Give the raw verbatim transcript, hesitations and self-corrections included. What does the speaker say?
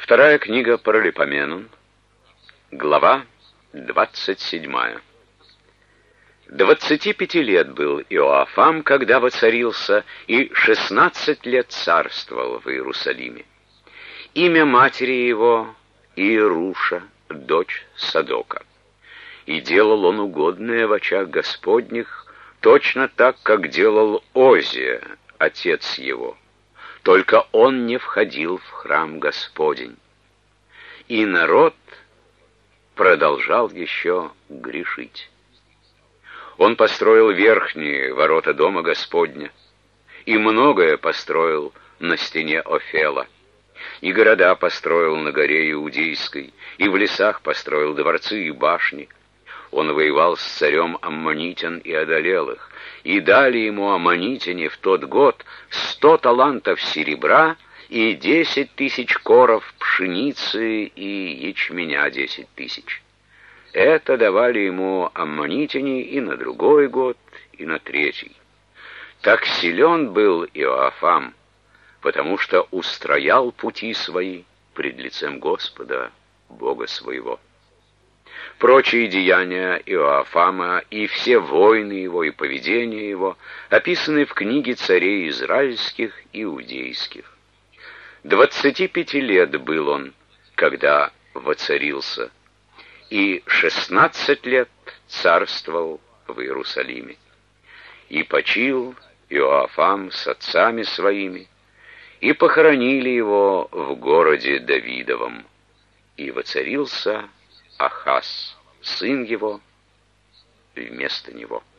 Вторая книга Паралипоменон, глава двадцать седьмая. Двадцати пяти лет был Иоафам, когда воцарился, и шестнадцать лет царствовал в Иерусалиме. Имя матери его Иеруша, дочь Садока. И делал он угодное в очах Господних, точно так, как делал Озия, отец его. Только он не входил в храм Господень. И народ продолжал еще грешить. Он построил верхние ворота дома Господня, и многое построил на стене Офела, и города построил на горе Иудейской, и в лесах построил дворцы и башни. Он воевал с царем Аммонитян и одолел их, и дали ему аммонитяне в тот год сто талантов серебра и десять тысяч коров пшеницы и ячменя десять тысяч. Это давали ему аммонитяне и на другой год, и на третий. Так силен был Иоафам, потому что устроял пути свои пред лицем Господа, Бога своего. Прочие деяния Иоафама и все войны его и поведение его описаны в книге царей израильских и иудейских. Двадцати пяти лет был он, когда воцарился, и шестнадцать лет царствовал в Иерусалиме. И почил Иоафам с отцами своими, и похоронили его в городе Давидовом. И воцарился Ахаз, сын его, вместо него.